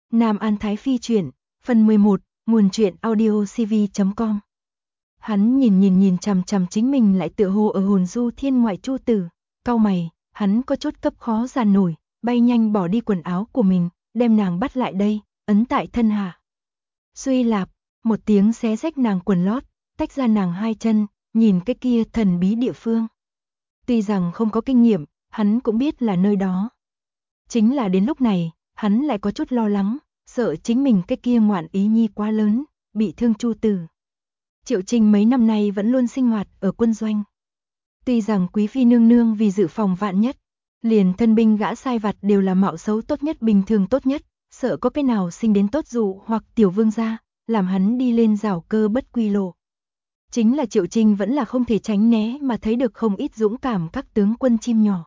Nam An Thái Phi truyện, phần 11, nguồn truyện audio cv.com. Hắn nhìn chằm chằm chính mình lại tựa hồ ở hồn du thiên ngoại Chu Tử, cau mày, hắn có chút cấp khó giàn nổi, bay nhanh bỏ đi quần áo của mình, đem nàng bắt lại đây, ấn tại thân hạ. Suy lạp, một tiếng xé rách nàng quần lót, tách ra nàng hai chân, nhìn cái kia thần bí địa phương. Tuy rằng không có kinh nghiệm, hắn cũng biết là nơi đó. Chính là đến lúc này, hắn lại có chút lo lắng, sợ chính mình cái kia ngoạn ý nhi quá lớn, bị thương Chu Tử. Triệu Trinh mấy năm nay vẫn luôn sinh hoạt ở quân doanh. Tuy rằng quý phi nương nương vì dự phòng vạn nhất, liền thân binh gã sai vặt đều là mạo xấu tốt nhất bình thường tốt nhất, sợ có cái nào sinh đến tốt dụ hoặc tiểu vương gia, làm hắn đi lên rào cơ bất quy lộ. Chính là Triệu Trinh vẫn là không thể tránh né mà thấy được không ít dũng cảm các tướng quân chim nhỏ.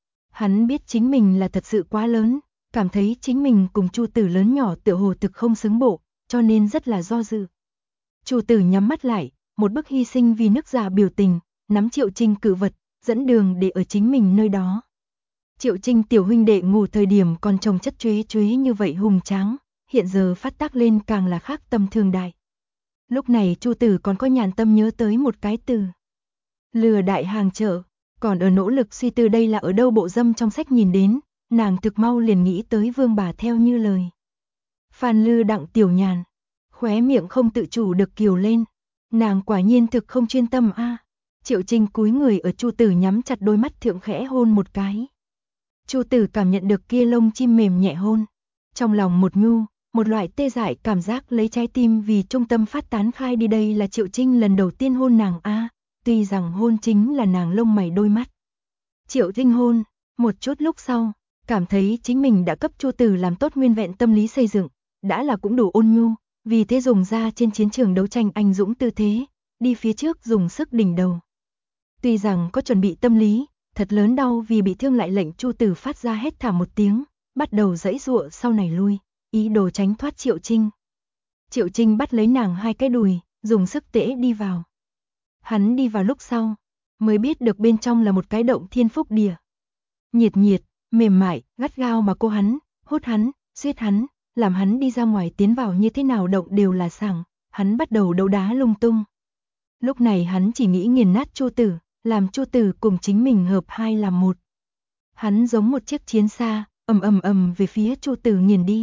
Hắn biết chính mình là thật sự quá lớn, cảm thấy chính mình cùng Chu Tử lớn nhỏ tựa hồ thực không xứng bộ, cho nên rất là do dự. Chu Tử nhắm mắt lại, một bức hy sinh vì nước già biểu tình, nắm Triệu Trinh cự vật, dẫn đường để ở chính mình nơi đó. Triệu Trinh tiểu huynh đệ ngủ thời điểm còn trông chất chuế như vậy hùng tráng, hiện giờ phát tác lên càng là khác tầm thường đại. Lúc này Chu Tử còn có nhàn tâm nhớ tới một cái từ. Lừa đại hàng chợ, còn ở nỗ lực suy tư đây là ở đâu bộ dâm trong sách nhìn đến, nàng thực mau liền nghĩ tới vương bà theo như lời. Phan Lư Đặng tiểu nhàn, khóe miệng không tự chủ được kiều lên, nàng quả nhiên thực không chuyên tâm a. Triệu Trinh cúi người ở Chu Tử nhắm chặt đôi mắt thượng khẽ hôn một cái. Chu Tử cảm nhận được kia lông chim mềm nhẹ hôn, trong lòng một nhu, một loại tê dại cảm giác lấy trái tim vì trung tâm phát tán khai đi. Đây là Triệu Trinh lần đầu tiên hôn nàng a, tuy rằng hôn chính là nàng lông mày đôi mắt. Triệu Trinh hôn, một chút lúc sau, cảm thấy chính mình đã cấp Chu Tử làm tốt nguyên vẹn tâm lý xây dựng, đã là cũng đủ ôn nhu, vì thế dùng ra trên chiến trường đấu tranh anh dũng tư thế, đi phía trước dùng sức đỉnh đầu. Tuy rằng có chuẩn bị tâm lý, thật lớn đau vì bị thương lại lệnh Chu Tử phát ra hét thảm một tiếng, bắt đầu giãy giụa sau này lui, ý đồ tránh thoát Triệu Trinh. Triệu Trinh bắt lấy nàng hai cái đùi, dùng sức tễ đi vào. Hắn đi vào lúc sau, mới biết được bên trong là một cái động thiên phúc địa. Nhiệt, mềm mại, gắt gao mà cô hắn, hút hắn, suýt hắn, làm hắn đi ra ngoài tiến vào như thế nào động đều là sảng, hắn bắt đầu đấu đá lung tung. Lúc này hắn chỉ nghĩ nghiền nát Chu Tử, làm Chu Tử cùng chính mình hợp hai làm một. Hắn giống một chiếc chiến xa, ầm về phía Chu Tử nghiền đi.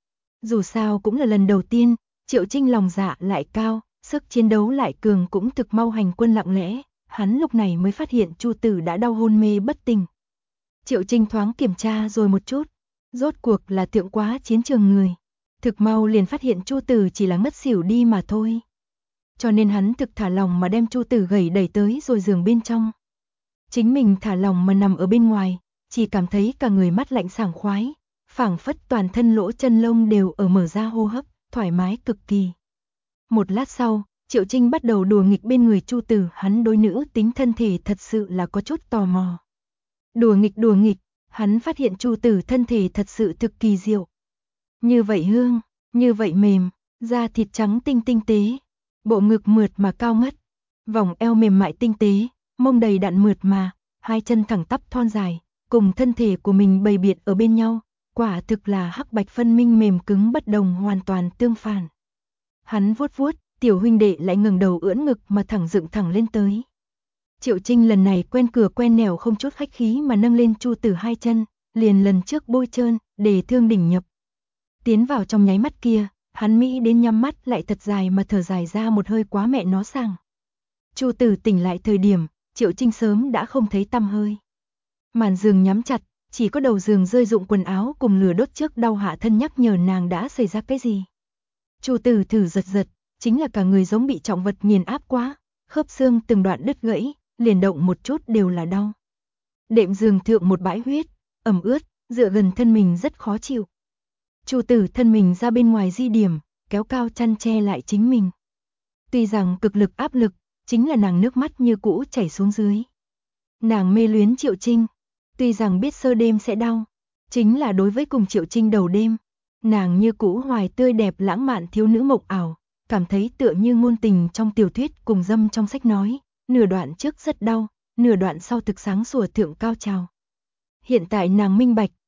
Dù sao cũng là lần đầu tiên, Triệu Trinh lòng dạ lại cao, sức chiến đấu lại cường cũng thực mau hành quân lặng lẽ, hắn lúc này mới phát hiện Chu Tử đã đau hôn mê bất tỉnh. Triệu Trinh thoáng kiểm tra rồi một chút, rốt cuộc là thượng quá chiến trường người, thực mau liền phát hiện Chu Tử chỉ là ngất xỉu đi mà thôi. Cho nên hắn thực thả lòng mà đem Chu Tử gầy đẩy tới rồi giường bên trong. Chính mình thả lòng mà nằm ở bên ngoài, chỉ cảm thấy cả người mát lạnh sảng khoái, phảng phất toàn thân lỗ chân lông đều ở mở ra hô hấp, thoải mái cực kỳ. Một lát sau, Triệu Trinh bắt đầu đùa nghịch bên người Chu Tử, hắn đối nữ tính thân thể thật sự là có chút tò mò. Đùa nghịch, hắn phát hiện Chu Tử thân thể thật sự thực kỳ diệu. Như vậy hương, như vậy mềm, da thịt trắng tinh tế, bộ ngực mượt mà cao ngất, vòng eo mềm mại tinh tế, mông đầy đặn mượt mà, hai chân thẳng tắp thon dài, cùng thân thể của mình bày biện ở bên nhau, quả thực là hắc bạch phân minh, mềm cứng bất đồng, hoàn toàn tương phản. Hắn vuốt, tiểu huynh đệ lại ngẩng đầu ưỡn ngực mà thẳng dựng thẳng lên tới. Triệu Trinh lần này quen cửa quen nẻo không chút khách khí mà nâng lên Chu Tử hai chân, liền lần trước bôi trơn, để thương đỉnh nhập. Tiến vào trong nháy mắt kia, hắn mỹ đến nhắm mắt lại thật dài mà thở dài ra một hơi, quá mẹ nó sảng. Chu Tử tỉnh lại thời điểm, Triệu Trinh sớm đã không thấy tăm hơi. Màn giường nhắm chặt, chỉ có đầu giường rơi rụng quần áo cùng lửa đốt trước đau hạ thân nhắc nhở nàng đã xảy ra cái gì. Chu Tử thử giật, chính là cả người giống bị trọng vật nghiền áp quá, khớp xương từng đoạn đứt gãy, liền động một chút đều là đau. Đệm giường thượng một bãi huyết, ẩm ướt, dựa gần thân mình rất khó chịu. Chu Tử thân mình ra bên ngoài di điểm, kéo cao chăn che lại chính mình. Tuy rằng cực lực áp lực, chính là nàng nước mắt như cũ chảy xuống dưới. Nàng mê luyến Triệu Trinh, tuy rằng biết sơ đêm sẽ đau, chính là đối với cùng Triệu Trinh đầu đêm, nàng như cũ hoài tươi đẹp lãng mạn thiếu nữ mộng ảo, cảm thấy tựa như ngôn tình trong tiểu thuyết cùng dâm trong sách nói, nửa đoạn trước rất đau, nửa đoạn sau thực sáng sủa thượng cao trào. Hiện tại nàng minh bạch,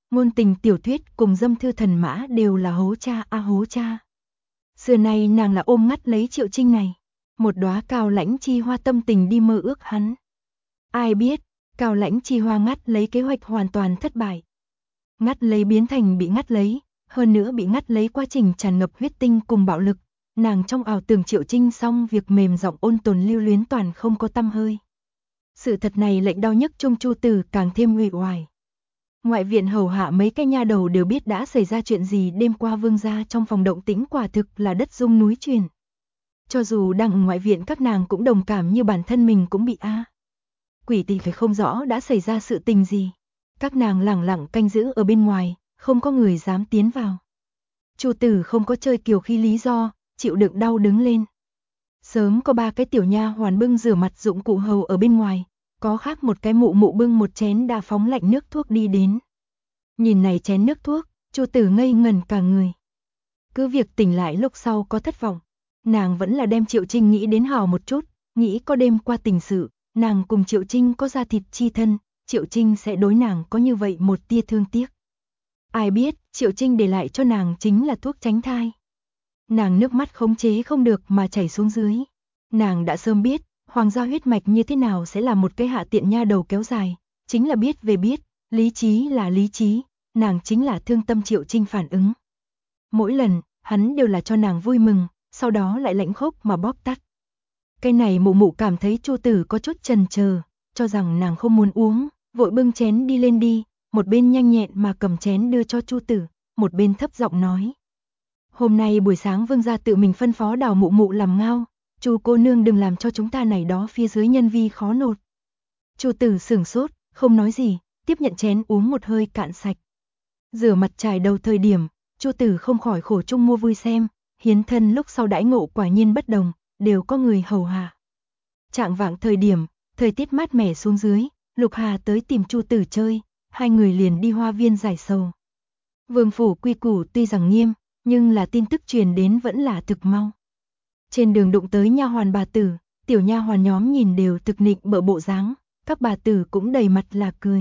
ngôn tình tiểu thuyết cùng dâm thư thần mã đều là hố cha a hố cha. Xưa nay nàng là ôm ngắt lấy Triệu Trinh này, một đóa cao lãnh chi hoa tâm tình đi mơ ước hắn. Ai biết, cao lãnh chi hoa ngắt lấy kế hoạch hoàn toàn thất bại. Ngắt lấy biến thành bị ngắt lấy, hơn nữa bị ngắt lấy quá trình tràn ngập huyết tinh cùng bạo lực, nàng trong ảo tưởng Triệu Trinh xong việc mềm giọng ôn tồn lưu luyến toàn không có tăm hơi. Sự thật này lệnh đau nhức trong Chu Tử càng thêm uể oải. Ngoại viện hầu hạ mấy cái nha đầu đều biết đã xảy ra chuyện gì đêm qua vương gia trong phòng động tĩnh quả thực là đất rung núi chuyển. Cho dù đang ở ngoại viện các nàng cũng đồng cảm như bản thân mình cũng bị quỷ tỷ phải không rõ đã xảy ra sự tình gì. Các nàng lẳng lặng canh giữ ở bên ngoài, không có người dám tiến vào. Chu Tử không có chơi kiều khí lý do, chịu đựng đau đứng lên. Sớm có 3 cái tiểu nha hoàn bưng rửa mặt dụng cụ hầu ở bên ngoài, có khác một cái mụ mụ bưng một chén đá phóng lạnh nước thuốc đi đến. Nhìn này chén nước thuốc, Chu Tử ngây ngẩn cả người. Cứ việc tỉnh lại lúc sau có thất vọng, nàng vẫn là đem Triệu Trinh nghĩ đến hào một chút, nghĩ có đêm qua tình sự, nàng cùng Triệu Trinh có da thịt chi thân, Triệu Trinh sẽ đối nàng có như vậy một tia thương tiếc. Ai biết, Triệu Trinh để lại cho nàng chính là thuốc tránh thai. Nàng nước mắt khống chế không được mà chảy xuống dưới. Nàng đã sớm biết, hoàng gia huyết mạch như thế nào sẽ là một cái hạ tiện nha đầu kéo dài, chính là biết về biết, lý trí là lý trí, nàng chính là thương tâm Triệu Trinh phản ứng. Mỗi lần, hắn đều là cho nàng vui mừng, sau đó lại lạnh khốc mà bóp tắt. Cái này mụ mụ cảm thấy Chu Tử có chút chần chờ, cho rằng nàng không muốn uống, vội bưng chén đi lên đi, một bên nhanh nhẹn mà cầm chén đưa cho Chu Tử, một bên thấp giọng nói. Hôm nay buổi sáng vương gia tự mình phân phó Đào mụ mụ làm ngao, Chu cô nương đừng làm cho chúng ta này đó phía dưới nhân vi khó nột. Chu Tử sửng sốt, không nói gì, tiếp nhận chén uống một hơi cạn sạch. Rửa mặt trải đầu thời điểm, Chu Tử không khỏi khổ chung mua vui xem, hiến thân lúc sau đãi ngộ quả nhiên bất đồng, đều có người hầu hạ. Trạng vạng thời điểm, thời tiết mát mẻ xuống dưới, Lục Hà tới tìm Chu Tử chơi, hai người liền đi hoa viên giải sầu. Vương phủ quy củ tuy rằng nghiêm, nhưng là tin tức truyền đến vẫn là thực mau. Trên đường đụng tới nha hoàn bà tử, tiểu nha hoàn nhóm nhìn đều thực nịnh bợ bộ dáng, các bà tử cũng đầy mặt là cười.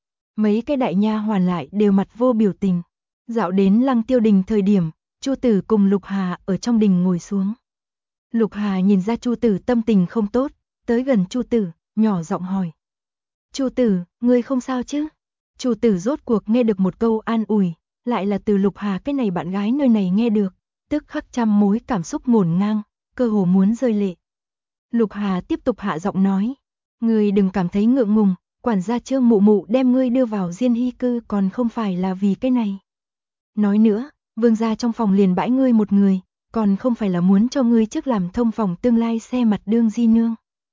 Mấy cái đại nha hoàn lại đều mặt vô biểu tình. Dạo đến Lăng Tiêu Đình thời điểm, Chu Tử cùng Lục Hà ở trong đình ngồi xuống. Lục Hà nhìn ra Chu Tử tâm tình không tốt, tới gần Chu Tử, nhỏ giọng hỏi. Chu Tử, ngươi không sao chứ? Chu Tử rốt cuộc nghe được một câu an ủi, lại là từ Lục Hà cái này bạn gái nơi này nghe được, tức khắc trăm mối cảm xúc ngổn ngang, cơ hồ muốn rơi lệ. Lục Hà tiếp tục hạ giọng nói, ngươi đừng cảm thấy ngượng ngùng, quản gia Trương mụ mụ đem ngươi đưa vào Diên Hy cư còn không phải là vì cái này. Nói nữa, vương gia trong phòng liền bãi ngươi một người, còn không phải là muốn cho ngươi trước làm thông phòng tương lai xe mặt đương di nương.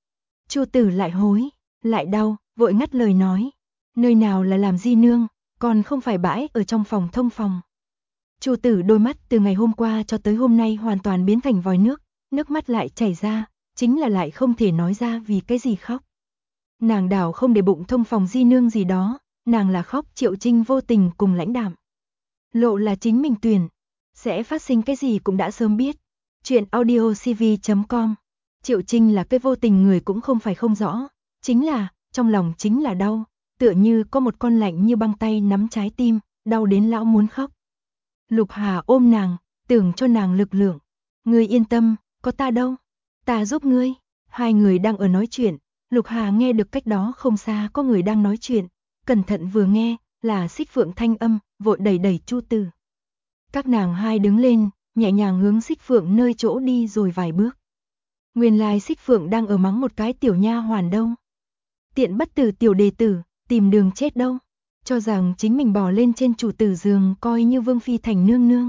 Chu Tử lại hối, lại đau, vội ngắt lời nói, nơi nào là làm di nương, còn không phải bãi ở trong phòng thông phòng. Chu Tử đôi mắt từ ngày hôm qua cho tới hôm nay hoàn toàn biến thành vòi nước mắt lại chảy ra, chính là lại không thể nói ra vì cái gì khóc. Nàng đảo không để bụng thông phòng di nương gì đó, nàng là khóc Triệu Trinh vô tình cùng lãnh đạm. Lộ là chính mình tuyển, sẽ phát sinh cái gì cũng đã sớm biết. Chuyện audiocv.com. Triệu Trinh là cái vô tình người cũng không phải không rõ, chính là, trong lòng chính là đau, tựa như có một con lạnh như băng tay nắm trái tim, đau đến lão muốn khóc. Lục Hà ôm nàng, tưởng cho nàng lực lượng. Ngươi yên tâm, có ta đâu, ta giúp ngươi. Hai người đang ở nói chuyện, Lục Hà nghe được cách đó không xa có người đang nói chuyện, cẩn thận vừa nghe, là Xích Phượng thanh âm, vội đẩy đẩy Chu Tử. Các nàng hai đứng lên, nhẹ nhàng hướng Xích Phượng nơi chỗ đi rồi vài bước. Nguyên lai Xích Phượng đang ở mắng một cái tiểu nha hoàn đâu. Tiện bất tử tiểu đệ tử, tìm đường chết đâu. Cho rằng chính mình bò lên trên chủ tử giường coi như vương phi thành nương nương.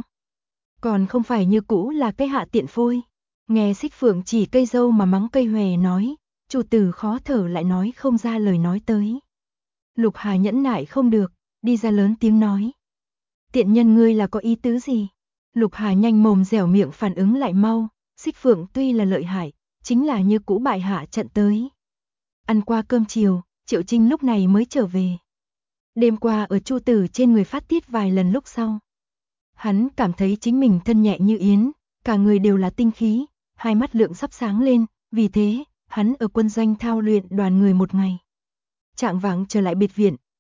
Còn không phải như cũ là cái hạ tiện phôi. Nghe Xích Phượng chỉ cây dâu mà mắng cây hòe nói, chủ tử khó thở lại nói không ra lời nói tới. Lục Hà nhẫn nại không được, đi ra lớn tiếng nói. Tiện nhân ngươi là có ý tứ gì? Lục Hà nhanh mồm dẻo miệng phản ứng lại mau, Xích Phượng tuy là lợi hại, chính là như cũ bại hạ trận tới. Ăn qua cơm chiều, Triệu Trinh lúc này mới trở về. Đêm qua ở Chu Tử trên người phát tiết vài lần lúc sau. Hắn cảm thấy chính mình thân nhẹ như yến, cả người đều là tinh khí, hai mắt lượng sắp sáng lên, vì thế, hắn ở quân doanh thao luyện đoàn người một ngày. Trạng vạng trở lại biệt viện,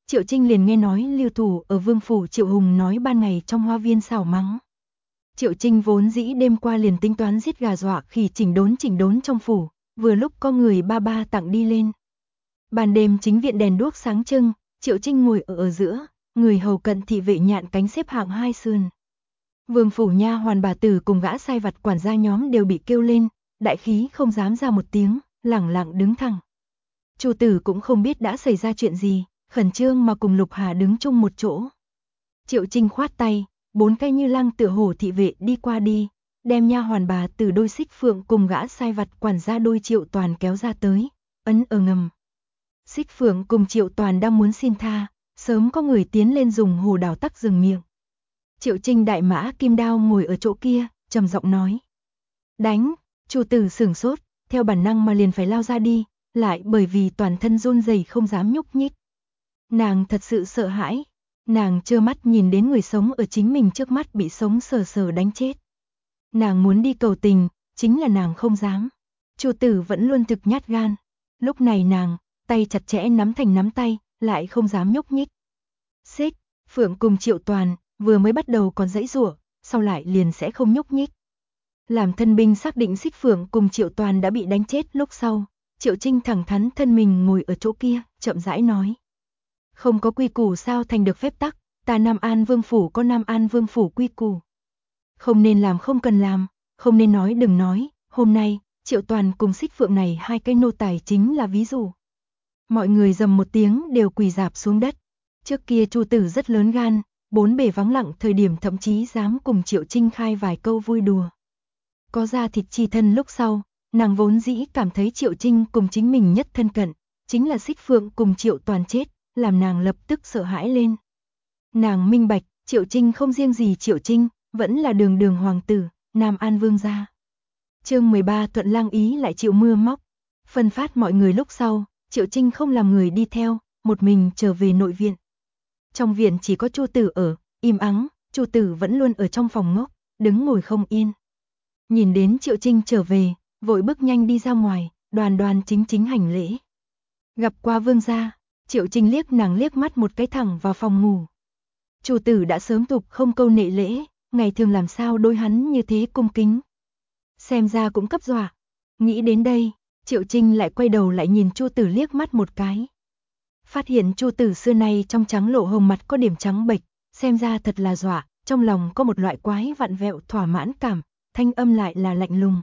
Triệu Trinh liền nghe nói lưu thủ ở Vương phủ Triệu Hùng nói ban ngày trong hoa viên xảo mắng. Triệu Trinh vốn dĩ đêm qua liền tính toán giết gà dọa khỉ chỉnh đốn trong phủ, vừa lúc có người ba tặng đi lên. Ban đêm chính viện đèn đuốc sáng trưng, Triệu Trinh ngồi ở giữa, người hầu cận thị vệ nhạn cánh xếp hạng 2 sườn. Vương phủ nha hoàn bà tử cùng gã sai vặt quản gia nhóm đều bị kêu lên, đại khí không dám ra một tiếng, lẳng lặng đứng thẳng. Chu tử cũng không biết đã xảy ra chuyện gì, khẩn trương mà cùng Lục Hà đứng chung một chỗ. Triệu Trinh khoát tay, 4 cái như lăng tựa hổ thị vệ đi qua đi, đem nha hoàn bà tử đôi Xích Phượng cùng gã sai vặt quản gia đôi Triệu Toàn kéo ra tới, ấn ở ngầm. Xích Phượng cùng Triệu Toàn đang muốn xin tha, sớm có người tiến lên dùng hồ đào tắc dừng miệng. Triệu Trinh đại mã kim đao ngồi ở chỗ kia, trầm giọng nói. Đánh, Chu tử sửng sốt, theo bản năng mà liền phải lao ra đi, lại bởi vì toàn thân run rẩy không dám nhúc nhích. Nàng thật sự sợ hãi, nàng trơ mắt nhìn đến người sống ở chính mình trước mắt bị sống sờ sờ đánh chết. Nàng muốn đi cầu tình, chính là nàng không dám. Chu tử vẫn luôn thực nhát gan, lúc này nàng, tay chặt chẽ nắm thành nắm tay, lại không dám nhúc nhích. Xích Phượng cùng Triệu Toàn, vừa mới bắt đầu còn giãy giụa, sau lại liền sẽ không nhúc nhích. Làm thân binh xác định Xích Phượng cùng Triệu Toàn đã bị đánh chết lúc sau, Triệu Trinh thẳng thắn thân mình ngồi ở chỗ kia, chậm rãi nói. Không có quy củ sao thành được phép tắc, ta Nam An Vương phủ có Nam An Vương phủ quy củ. Không nên làm không cần làm, không nên nói đừng nói, hôm nay, Triệu Toàn cùng Xích Phượng này hai cái nô tài chính là ví dụ. Mọi người rầm một tiếng đều quỳ rạp xuống đất. Trước kia Chu tử rất lớn gan, bốn bề vắng lặng thời điểm thậm chí dám cùng Triệu Trinh khai vài câu vui đùa. Có ra thịt chi thân lúc sau, nàng vốn dĩ cảm thấy Triệu Trinh cùng chính mình nhất thân cận, chính là Xích Phượng cùng Triệu Toàn chết, làm nàng lập tức sợ hãi lên. Nàng minh bạch, Triệu Trinh không riêng gì Triệu Trinh, vẫn là đường đường hoàng tử, Nam An Vương gia. Chương 13 Thuận Lang ý lại chịu mưa móc. Phân phát mọi người lúc sau, Triệu Trinh không làm người đi theo, một mình trở về nội viện. Trong viện chỉ có Chu tử ở, im ắng, Chu tử vẫn luôn ở trong phòng ngốc, đứng ngồi không yên. Nhìn đến Triệu Trinh trở về, vội bước nhanh đi ra ngoài, đoàn chính hành lễ. Gặp qua vương gia, Triệu Trinh liếc nàng liếc mắt một cái thẳng vào phòng ngủ. Chu tử đã sớm tục không câu nệ lễ, ngày thường làm sao đối hắn như thế cung kính. Xem ra cũng cấp dọa. Nghĩ đến đây, Triệu Trinh lại quay đầu lại nhìn Chu tử liếc mắt một cái. Phát hiện Chu tử xưa nay trong trắng lộ hồng mặt có điểm trắng bệch, xem ra thật là dọa, trong lòng có một loại quái vặn vẹo thỏa mãn cảm, thanh âm lại là lạnh lùng.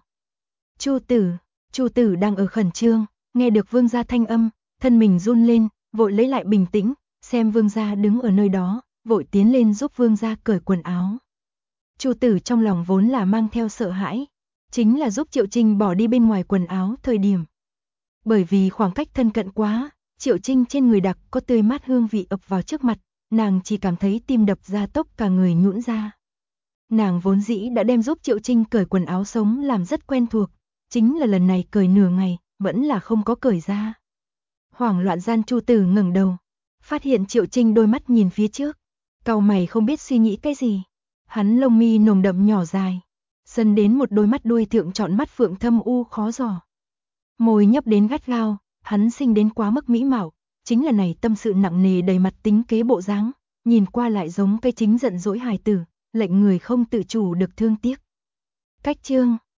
Chu tử đang ở khẩn trương, nghe được vương gia thanh âm, thân mình run lên, vội lấy lại bình tĩnh, xem vương gia đứng ở nơi đó, vội tiến lên giúp vương gia cởi quần áo. Chu tử trong lòng vốn là mang theo sợ hãi, chính là giúp Triệu Trinh bỏ đi bên ngoài quần áo thời điểm. Bởi vì khoảng cách thân cận quá, Triệu Trinh trên người đặc có tươi mát hương vị ập vào trước mặt, nàng chỉ cảm thấy tim đập ra tốc cả người nhũn ra. Nàng vốn dĩ đã đem giúp Triệu Trinh cởi quần áo sống làm rất quen thuộc, chính là lần này cởi nửa ngày, vẫn là không có cởi ra. Hoảng loạn gian Chu tử ngẩng đầu, phát hiện Triệu Trinh đôi mắt nhìn phía trước, cau mày không biết suy nghĩ cái gì. Hắn lông mi nồng đậm nhỏ dài, dần đến một đôi mắt đuôi thượng trọn mắt phượng thâm u khó dò. Môi nhấp đến gắt gao, hắn sinh đến quá mức mỹ mạo, chính là này tâm sự nặng nề đầy mặt tính kế bộ dáng, nhìn qua lại giống cây chính giận dỗi hài tử, lệnh người không tự chủ được thương tiếc. Cách chương